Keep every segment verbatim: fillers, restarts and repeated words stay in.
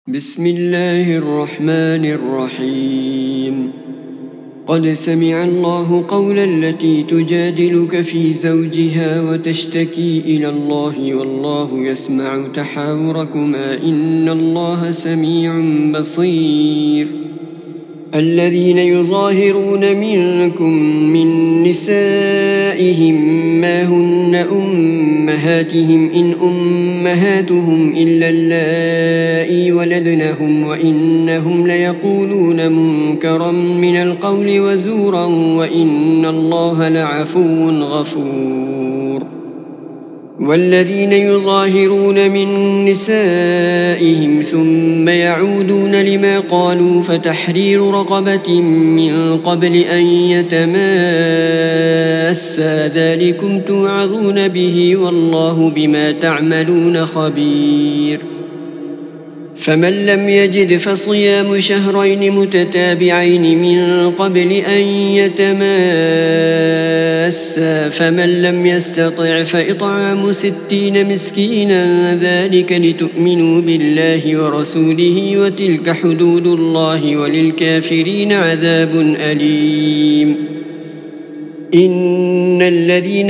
بسم الله الرحمن الرحيم قد سمع الله قول التي تجادلك في زوجها وتشتكي إلى الله والله يسمع تحاوركما إن الله سميع بصير. الذين يظاهرون منكم من نسائهم ما هن أمهاتهم إن أمهاتهم إلا اللائي ولدنهم وإنهم ليقولون منكرا من القول وزورا وإن الله لعفو غفور. والذين يظاهرون من نسائهم ثم يعودون لما قالوا فتحرير رقبة من قبل أن يتماسا ذلكم توعظون به والله بما تعملون خبير. فمن لم يجد فصيام شهرين متتابعين من قبل أن يتماسا فمن لم يستطع فإطعام ستين مسكينا ذلك لتؤمنوا بالله ورسوله وتلك حدود الله وللكافرين عذاب أليم. إن الذين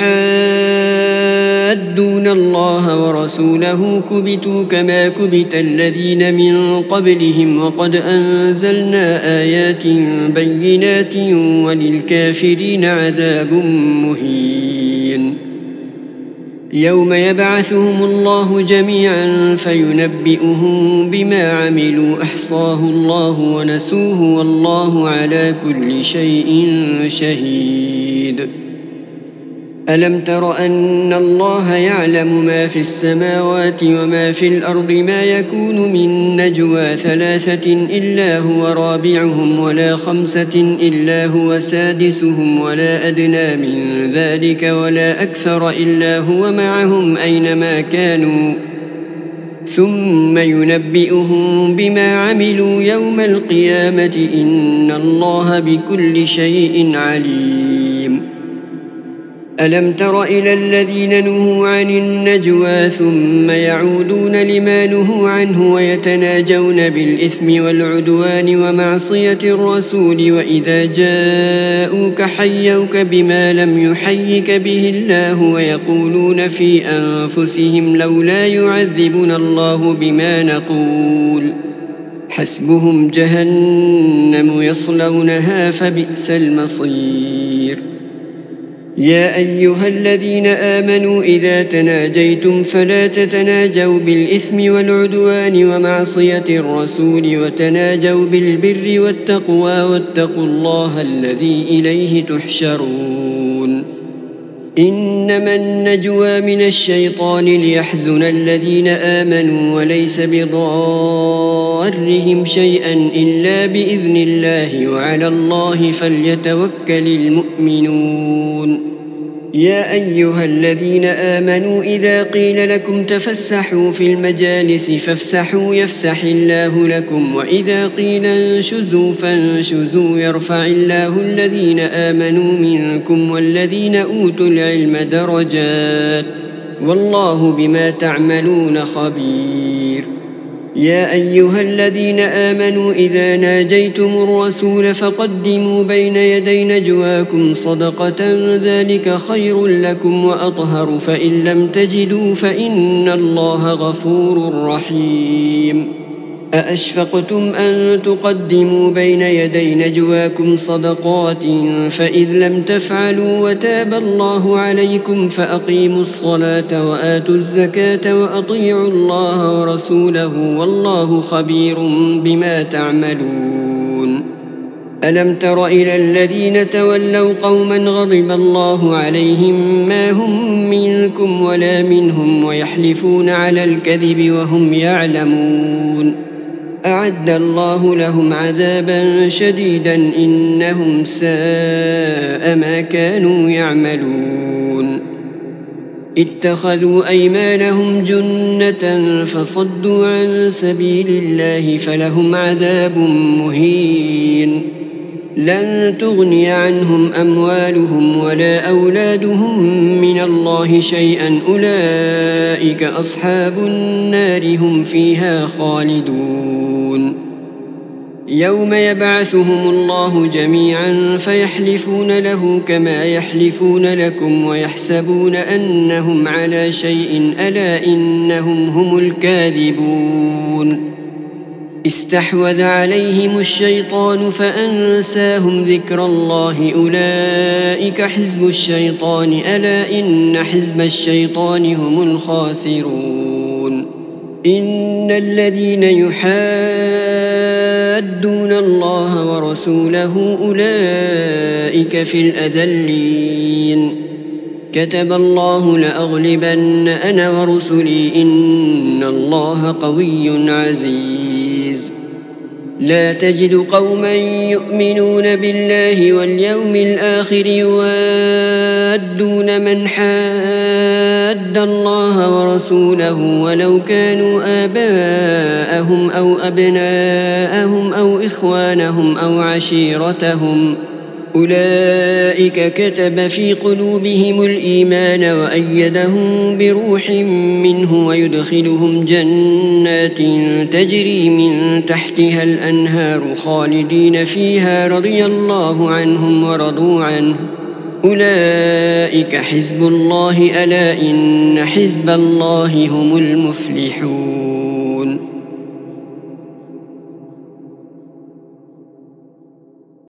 يحادون الله ورسوله كبتوا كما كبت الذين من قبلهم وقد أنزلنا آيات بينات وللكافرين عذاب مهين. يوم يبعثهم الله جميعا فينبئهم بما عملوا أحصاه الله ونسوه والله على كل شيء شهيد. ألم تر أن الله يعلم ما في السماوات وما في الأرض ما يكون من نجوى ثلاثة إلا هو رابعهم ولا خمسة إلا هو سادسهم ولا أدنى من ذلك ولا أكثر إلا هو معهم أينما كانوا ثم ينبئهم بما عملوا يوم القيامة إن الله بكل شيء عليم. ألم تر إلى الذين نهوا عن النجوى ثم يعودون لما نهوا عنه ويتناجون بالإثم والعدوان ومعصية الرسول وإذا جاءوك حيوك بما لم يحيك به الله ويقولون في أنفسهم لولا يعذبنا الله بما نقول حسبهم جهنم يصلونها فبئس المصير. يا أيها الذين آمنوا إذا تناجيتم فلا تتناجوا بالإثم والعدوان ومعصية الرسول وتناجوا بالبر والتقوى واتقوا الله الذي إليه تحشرون. إنما النجوى من الشيطان ليحزن الذين آمنوا وليس بضارهم شيئا إلا بإذن الله وعلى الله فليتوكل المؤمنون. يا أيها الذين آمنوا إذا قيل لكم تفسحوا في المجالس فافسحوا يفسح الله لكم وإذا قيل انشزوا فانشزوا يرفع الله الذين آمنوا منكم والذين أوتوا العلم درجات والله بما تعملون خبير. يا أيها الذين آمنوا إذا ناجيتم الرسول فقدموا بين يدي نجواكم صدقة ذلك خير لكم وأطهر فإن لم تجدوا فإن الله غفور رحيم. أأشفقتم أن تقدموا بين يدي نجواكم صدقات فإذ لم تفعلوا وتاب الله عليكم فأقيموا الصلاة وآتوا الزكاة وأطيعوا الله ورسوله والله خبير بما تعملون. ألم تر إلى الذين تولوا قوما غضب الله عليهم ما هم منكم ولا منهم ويحلفون على الكذب وهم يعلمون. أعد الله لهم عذابا شديدا إنهم ساء ما كانوا يعملون. اتخذوا أيمانهم جنة فصدوا عن سبيل الله فلهم عذاب مهين. لن تغني عنهم أموالهم ولا أولادهم من الله شيئا أولئك أصحاب النار هم فيها خالدون يوم يبعثهم الله جميعا فيحلفون له كما يحلفون لكم ويحسبون أنهم على شيء ألا إنهم هم الكاذبون استحوذ عليهم الشيطان فأنساهم ذكر الله أولئك حزب الشيطان ألا إن حزب الشيطان هم الخاسرون إن الذين يحادون الله ورسوله أولئك في الأذلين كتب الله لأغلبن أنا ورسلي إن الله قوي عزيز لا تجد قوما يؤمنون بالله واليوم الآخر يوادون من حاد الله ورسوله ولو كانوا آباءهم أو أبناءهم أو إخوانهم أو عشيرتهم أولئك كتب في قلوبهم الإيمان وأيدهم بروح منه ويدخلهم جنات تجري من تحتها الأنهار خالدين فيها رضي الله عنهم ورضوا عنه أولئك حزب الله ألا إن حزب الله هم المفلحون.